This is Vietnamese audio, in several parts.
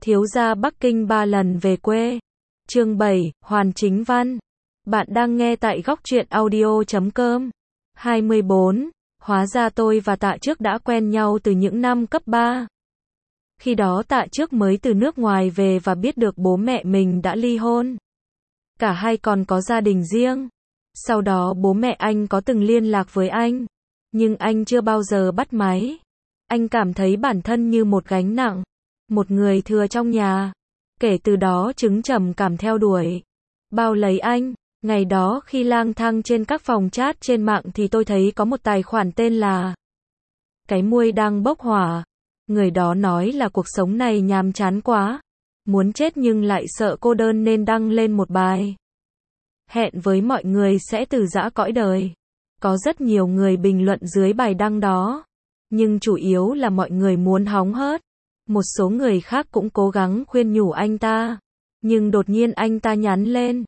Thiếu gia Bắc Kinh 3 lần về quê. Chương 7, Hoàn Chính Văn. Bạn đang nghe tại góc truyện audio.com. 24. Hóa ra tôi và Tạ Trước đã quen nhau từ những năm cấp 3. Khi đó Tạ Trước mới từ nước ngoài về và biết được bố mẹ mình đã ly hôn. Cả hai còn có gia đình riêng. Sau đó bố mẹ anh có từng liên lạc với anh, nhưng anh chưa bao giờ bắt máy. Anh cảm thấy bản thân như một gánh nặng, một người thừa trong nhà. Kể từ đó chứng trầm cảm theo đuổi, bao lấy anh. Ngày đó khi lang thang trên các phòng chat trên mạng thì tôi thấy có một tài khoản tên là Cái Muôi đang bốc hỏa. Người đó nói là cuộc sống này nhàm chán quá, muốn chết nhưng lại sợ cô đơn nên đăng lên một bài hẹn với mọi người sẽ từ giã cõi đời. Có rất nhiều người bình luận dưới bài đăng đó, nhưng chủ yếu là mọi người muốn hóng hớt. Một số người khác cũng cố gắng khuyên nhủ anh ta, nhưng đột nhiên anh ta nhắn lên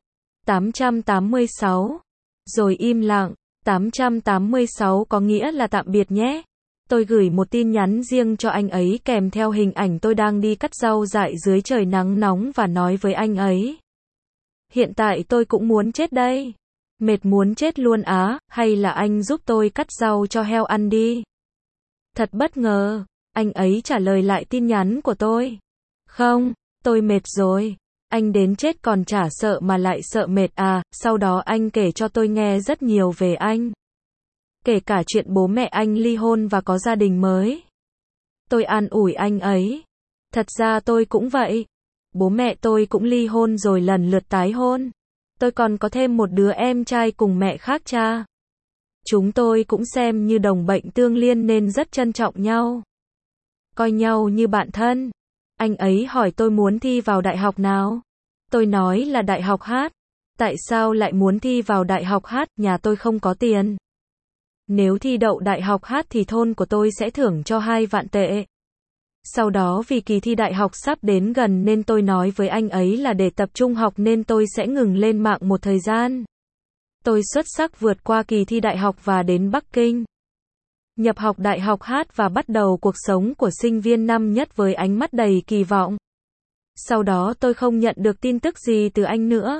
886, rồi im lặng. 886 có nghĩa là tạm biệt nhé. Tôi gửi một tin nhắn riêng cho anh ấy kèm theo hình ảnh tôi đang đi cắt rau dại dưới trời nắng nóng và nói với anh ấy: hiện tại tôi cũng muốn chết đây. Mệt muốn chết luôn á, hay là anh giúp tôi cắt rau cho heo ăn đi. Thật bất ngờ, anh ấy trả lời lại tin nhắn của tôi: không, tôi mệt rồi. Anh đến chết còn chả sợ mà lại sợ mệt à. Sau đó anh kể cho tôi nghe rất nhiều về anh, kể cả chuyện bố mẹ anh ly hôn và có gia đình mới. Tôi an ủi anh ấy: thật ra tôi cũng vậy. Bố mẹ tôi cũng ly hôn rồi lần lượt tái hôn. Tôi còn có thêm một đứa em trai cùng mẹ khác cha. Chúng tôi cũng xem như đồng bệnh tương liên nên rất trân trọng nhau, coi nhau như bạn thân. Anh ấy hỏi tôi muốn thi vào đại học nào. Tôi nói là đại học hát. Tại sao lại muốn thi vào đại học hát? Nhà tôi không có tiền. Nếu thi đậu đại học hát thì thôn của tôi sẽ thưởng cho 2 vạn tệ. Sau đó vì kỳ thi đại học sắp đến gần nên tôi nói với anh ấy là để tập trung học nên tôi sẽ ngừng lên mạng một thời gian. Tôi xuất sắc vượt qua kỳ thi đại học và đến Bắc Kinh, nhập học đại học hát và bắt đầu cuộc sống của sinh viên năm nhất với ánh mắt đầy kỳ vọng. Sau đó tôi không nhận được tin tức gì từ anh nữa.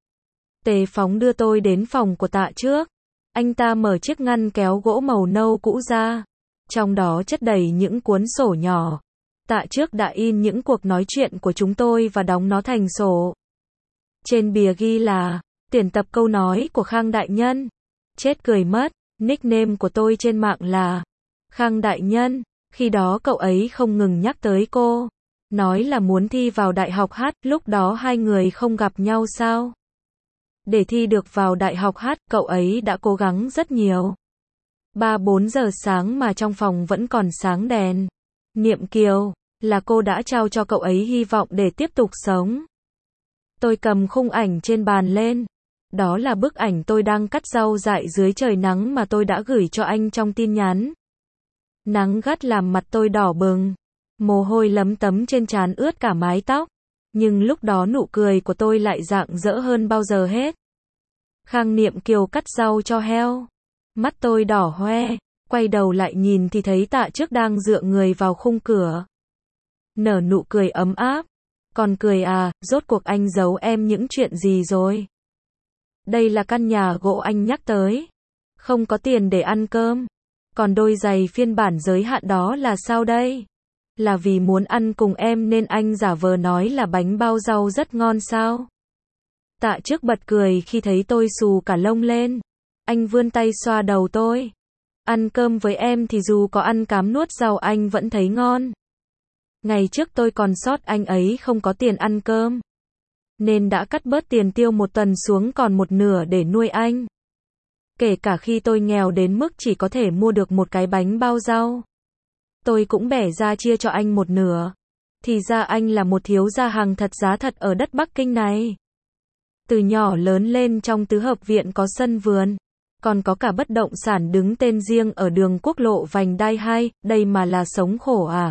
Tề Phóng đưa tôi đến phòng của Tạ Trước. Anh ta mở chiếc ngăn kéo gỗ màu nâu cũ ra. Trong đó chất đầy những cuốn sổ nhỏ. Tạ Trước đã in những cuộc nói chuyện của chúng tôi và đóng nó thành sổ. Trên bìa ghi là tuyển tập câu nói của Khang Đại Nhân. Chết cười mất. Nickname của tôi trên mạng là Khang Đại Nhân. Khi đó cậu ấy không ngừng nhắc tới cô, nói là muốn thi vào đại học hát. Lúc đó hai người không gặp nhau sao? Để thi được vào đại học hát, cậu ấy đã cố gắng rất nhiều. 3-4 giờ sáng mà trong phòng vẫn còn sáng đèn. Niệm Kiều, là cô đã trao cho cậu ấy hy vọng để tiếp tục sống. Tôi cầm khung ảnh trên bàn lên. Đó là bức ảnh tôi đang cắt rau dại dưới trời nắng mà tôi đã gửi cho anh trong tin nhắn. Nắng gắt làm mặt tôi đỏ bừng, mồ hôi lấm tấm trên trán ướt cả mái tóc. Nhưng lúc đó nụ cười của tôi lại rạng rỡ hơn bao giờ hết. Khang Niệm Kiều cắt rau cho heo. Mắt tôi đỏ hoe, quay đầu lại nhìn thì thấy Tạ Trước đang dựa người vào khung cửa, nở nụ cười ấm áp. Còn cười à, rốt cuộc anh giấu em những chuyện gì rồi? Đây là căn nhà gỗ anh nhắc tới. Không có tiền để ăn cơm. Còn đôi giày phiên bản giới hạn đó là sao đây? Là vì muốn ăn cùng em nên anh giả vờ nói là bánh bao rau rất ngon sao? Tạ Trước bật cười khi thấy tôi xù cả lông lên. Anh vươn tay xoa đầu tôi. Ăn cơm với em thì dù có ăn cám nuốt rau anh vẫn thấy ngon. Ngày trước tôi còn sót anh ấy không có tiền ăn cơm, nên đã cắt bớt tiền tiêu một tuần xuống còn một nửa để nuôi anh. Kể cả khi tôi nghèo đến mức chỉ có thể mua được một cái bánh bao rau, tôi cũng bẻ ra chia cho anh một nửa. Thì ra anh là một thiếu gia hàng thật giá thật ở đất Bắc Kinh này. Từ nhỏ lớn lên trong tứ hợp viện có sân vườn, còn có cả bất động sản đứng tên riêng ở đường quốc lộ vành đai 2, đây mà là sống khổ à?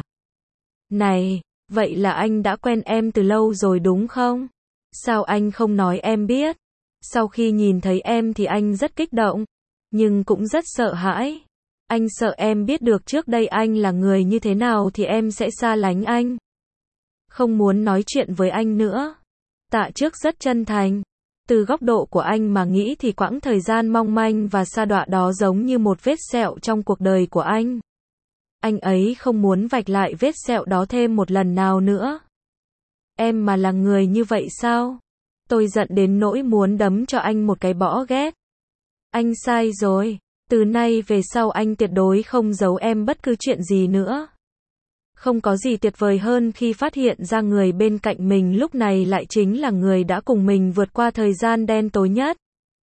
Này, vậy là anh đã quen em từ lâu rồi đúng không? Sao anh không nói em biết? Sau khi nhìn thấy em thì anh rất kích động, nhưng cũng rất sợ hãi. Anh sợ em biết được trước đây anh là người như thế nào thì em sẽ xa lánh anh. không muốn nói chuyện với anh nữa. Tạ Trước rất chân thành. Từ góc độ của anh mà nghĩ thì quãng thời gian mong manh và sa đọa đó giống như một vết sẹo trong cuộc đời của anh. Anh ấy không muốn vạch lại vết sẹo đó thêm một lần nào nữa. Em mà là người như vậy sao? Tôi giận đến nỗi muốn đấm cho anh một cái bõ ghét. Anh sai rồi. Từ nay về sau anh tuyệt đối không giấu em bất cứ chuyện gì nữa. Không có gì tuyệt vời hơn khi phát hiện ra người bên cạnh mình lúc này lại chính là người đã cùng mình vượt qua thời gian đen tối nhất.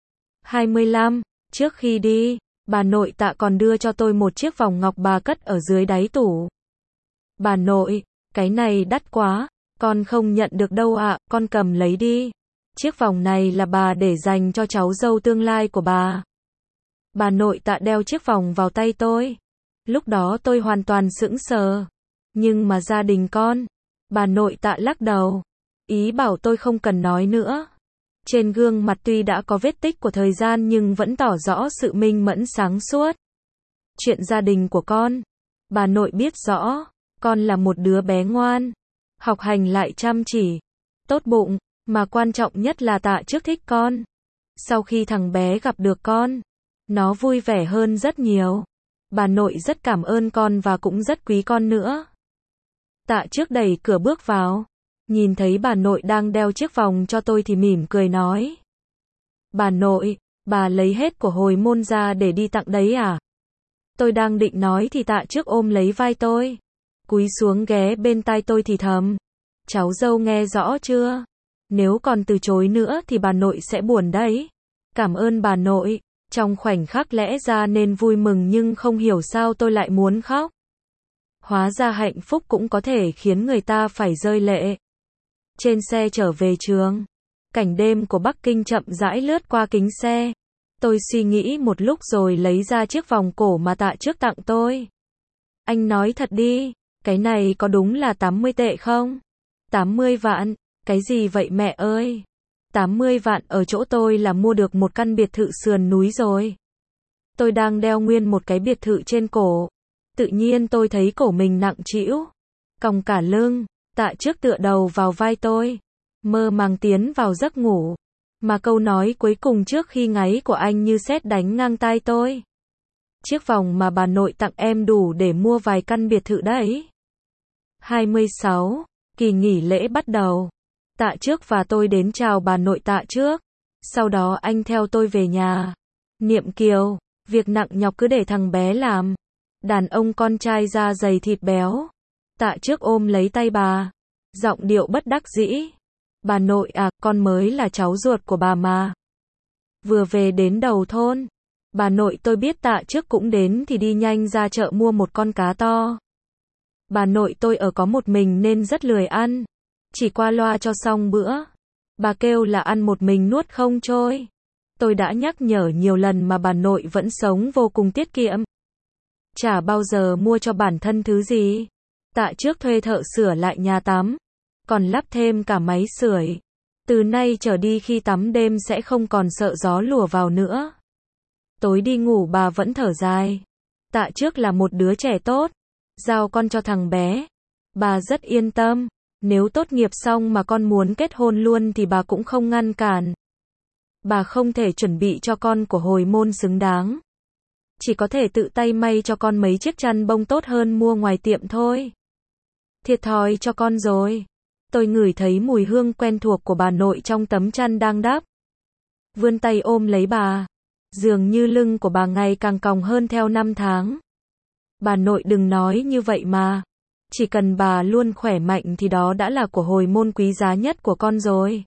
25. Trước khi đi, bà nội Tạ còn đưa cho tôi một chiếc vòng ngọc bà cất ở dưới đáy tủ. Bà nội, cái này đắt quá, con không nhận được đâu ạ, con cầm lấy đi. Chiếc vòng này là bà để dành cho cháu dâu tương lai của bà. Bà nội Tạ đeo chiếc vòng vào tay tôi. Lúc đó tôi hoàn toàn sững sờ. Nhưng mà gia đình con. Bà nội Tạ lắc đầu. Ý bảo tôi không cần nói nữa. Trên gương mặt tuy đã có vết tích của thời gian nhưng vẫn tỏ rõ sự minh mẫn sáng suốt. Chuyện gia đình của con. Bà nội biết rõ. Con là một đứa bé ngoan. Học hành lại chăm chỉ. Tốt bụng. Mà quan trọng nhất là Tạ Trước thích con. Sau khi thằng bé gặp được con, nó vui vẻ hơn rất nhiều. Bà nội rất cảm ơn con và cũng rất quý con nữa. Tạ Trước đẩy cửa bước vào. Nhìn thấy bà nội đang đeo chiếc vòng cho tôi thì mỉm cười nói. Bà nội, bà lấy hết của hồi môn ra để đi tặng đấy à? Tôi đang định nói thì Tạ Trước ôm lấy vai tôi. Cúi xuống ghé bên tai tôi thì thầm. Cháu dâu nghe rõ chưa? Nếu còn từ chối nữa thì bà nội sẽ buồn đấy. Cảm ơn bà nội. Trong khoảnh khắc lẽ ra nên vui mừng nhưng không hiểu sao tôi lại muốn khóc. Hóa ra hạnh phúc cũng có thể khiến người ta phải rơi lệ. Trên xe trở về trường, cảnh đêm của Bắc Kinh chậm rãi lướt qua kính xe. Tôi suy nghĩ một lúc rồi lấy ra chiếc vòng cổ mà Tạ Trước tặng tôi. Anh nói thật đi, cái này có đúng là 80 tệ không? 80 vạn, cái gì vậy mẹ ơi? 80 vạn ở chỗ tôi là mua được một căn biệt thự sườn núi rồi. Tôi đang đeo nguyên một cái biệt thự trên cổ. Tự nhiên tôi thấy cổ mình nặng trĩu, còng cả lưng. Tạ Trước tựa đầu vào vai tôi, mơ màng tiến vào giấc ngủ. Mà câu nói cuối cùng trước khi ngáy của anh như sét đánh ngang tai tôi. Chiếc vòng mà bà nội tặng em đủ để mua vài căn biệt thự đấy. 26. Kỳ nghỉ lễ bắt đầu. Tạ Trước và tôi đến chào bà nội Tạ Trước. Sau đó anh theo tôi về nhà. Niệm Kiều, việc nặng nhọc cứ để thằng bé làm. Đàn ông con trai da dày thịt béo. Tạ Trước ôm lấy tay bà. Giọng điệu bất đắc dĩ. Bà nội à, con mới là cháu ruột của bà mà. Vừa về đến đầu thôn. Bà nội tôi biết Tạ Trước cũng đến thì đi nhanh ra chợ mua một con cá to. Bà nội tôi ở có một mình nên rất lười ăn. Chỉ qua loa cho xong bữa. Bà kêu là ăn một mình nuốt không trôi. Tôi đã nhắc nhở nhiều lần mà bà nội vẫn sống vô cùng tiết kiệm. Chả bao giờ mua cho bản thân thứ gì. Tạ Trước thuê thợ sửa lại nhà tắm. Còn lắp thêm cả máy sưởi. Từ nay trở đi khi tắm đêm sẽ không còn sợ gió lùa vào nữa. Tối đi ngủ bà vẫn thở dài. Tạ Trước là một đứa trẻ tốt. Giao con cho thằng bé. Bà rất yên tâm. Nếu tốt nghiệp xong mà con muốn kết hôn luôn thì bà cũng không ngăn cản. Bà không thể chuẩn bị cho con của hồi môn xứng đáng. Chỉ có thể tự tay may cho con mấy chiếc chăn bông tốt hơn mua ngoài tiệm thôi. Thiệt thòi cho con rồi. Tôi ngửi thấy mùi hương quen thuộc của bà nội trong tấm chăn đang đắp. Vươn tay ôm lấy bà. Dường như lưng của bà ngày càng còng hơn theo năm tháng. Bà nội đừng nói như vậy mà. Chỉ cần bà luôn khỏe mạnh thì đó đã là của hồi môn quý giá nhất của con rồi.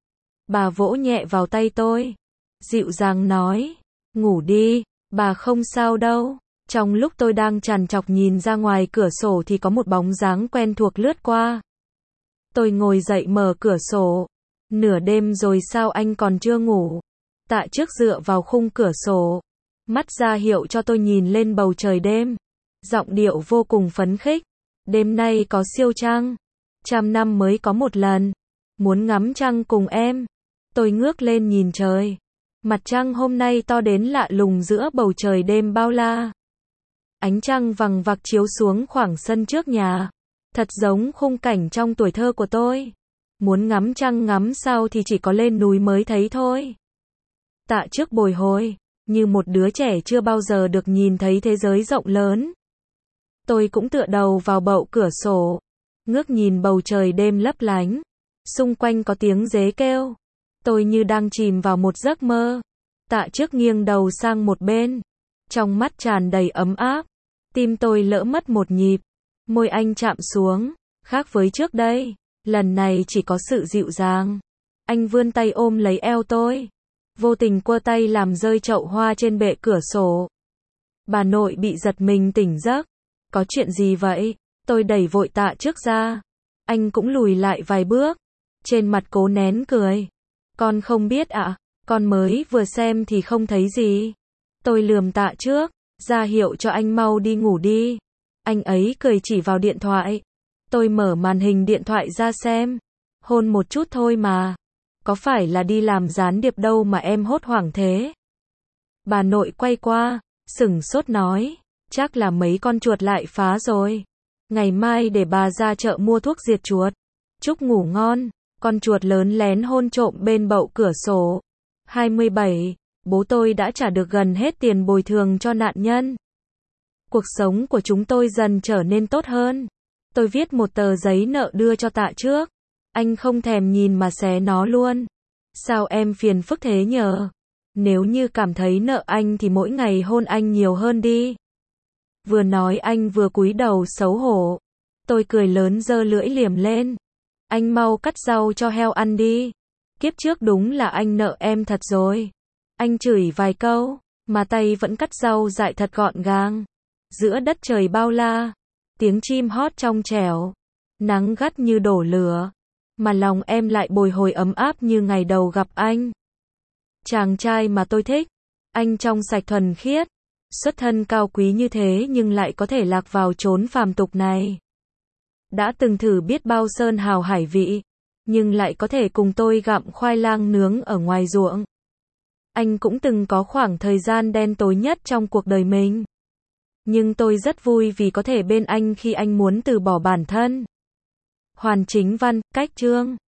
Bà vỗ nhẹ vào tay tôi. Dịu dàng nói. Ngủ đi, bà không sao đâu. Trong lúc tôi đang trằn trọc nhìn ra ngoài cửa sổ thì có một bóng dáng quen thuộc lướt qua. Tôi ngồi dậy mở cửa sổ. Nửa đêm rồi sao anh còn chưa ngủ? Tạ Trước dựa vào khung cửa sổ. Mắt ra hiệu cho tôi nhìn lên bầu trời đêm. Giọng điệu vô cùng phấn khích. Đêm nay có siêu trăng. 100 năm mới có một lần. Muốn ngắm trăng cùng em. Tôi ngước lên nhìn trời. Mặt trăng hôm nay to đến lạ lùng giữa bầu trời đêm bao la. Ánh trăng vằng vặc chiếu xuống khoảng sân trước nhà. Thật giống khung cảnh trong tuổi thơ của tôi. Muốn ngắm trăng ngắm sao thì chỉ có lên núi mới thấy thôi. Tạ Trước bồi hồi, như một đứa trẻ chưa bao giờ được nhìn thấy thế giới rộng lớn. Tôi cũng tựa đầu vào bậu cửa sổ, ngước nhìn bầu trời đêm lấp lánh. Xung quanh có tiếng dế kêu. Tôi như đang chìm vào một giấc mơ. Tạ Trước nghiêng đầu sang một bên. Trong mắt tràn đầy ấm áp. Tim tôi lỡ mất một nhịp. Môi anh chạm xuống. Khác với trước đây, lần này chỉ có sự dịu dàng. Anh vươn tay ôm lấy eo tôi. Vô tình quơ tay làm rơi chậu hoa trên bệ cửa sổ. Bà nội bị giật mình tỉnh giấc. Có chuyện gì vậy? Tôi đẩy vội Tạ Trước ra. Anh cũng lùi lại vài bước. Trên mặt cố nén cười. Con không biết ạ, con mới vừa xem thì không thấy gì. Tôi lườm Tạ Trước, ra hiệu cho anh mau đi ngủ đi. Anh ấy cười chỉ vào điện thoại. Tôi mở màn hình điện thoại ra xem. Hôn một chút thôi mà. Có phải là đi làm gián điệp đâu mà em hốt hoảng thế? Bà nội quay qua, sửng sốt nói, chắc là mấy con chuột lại phá rồi. Ngày mai để bà ra chợ mua thuốc diệt chuột. Chúc ngủ ngon. Con chuột lớn lén hôn trộm bên bậu cửa sổ. 27. Bố tôi đã trả được gần hết tiền bồi thường cho nạn nhân. Cuộc sống của chúng tôi dần trở nên tốt hơn. Tôi viết một tờ giấy nợ đưa cho Tạ Trước. Anh không thèm nhìn mà xé nó luôn. Sao em phiền phức thế nhờ? Nếu như cảm thấy nợ anh thì mỗi ngày hôn anh nhiều hơn đi. Vừa nói anh vừa cúi đầu xấu hổ. Tôi cười lớn giơ lưỡi liềm lên. Anh mau cắt rau cho heo ăn đi. Kiếp trước đúng là anh nợ em thật rồi. Anh chửi vài câu, mà tay vẫn cắt rau dại thật gọn gàng. Giữa đất trời bao la, tiếng chim hót trong trẻo, nắng gắt như đổ lửa, mà lòng em lại bồi hồi ấm áp như ngày đầu gặp anh. Chàng trai mà tôi thích, anh trong sạch thuần khiết, xuất thân cao quý như thế nhưng lại có thể lạc vào chốn phàm tục này. Đã từng thử biết bao sơn hào hải vị, nhưng lại có thể cùng tôi gặm khoai lang nướng ở ngoài ruộng. Anh cũng từng có khoảng thời gian đen tối nhất trong cuộc đời mình. Nhưng tôi rất vui vì có thể bên anh khi anh muốn từ bỏ bản thân. Hoàn Chính Văn, cách chương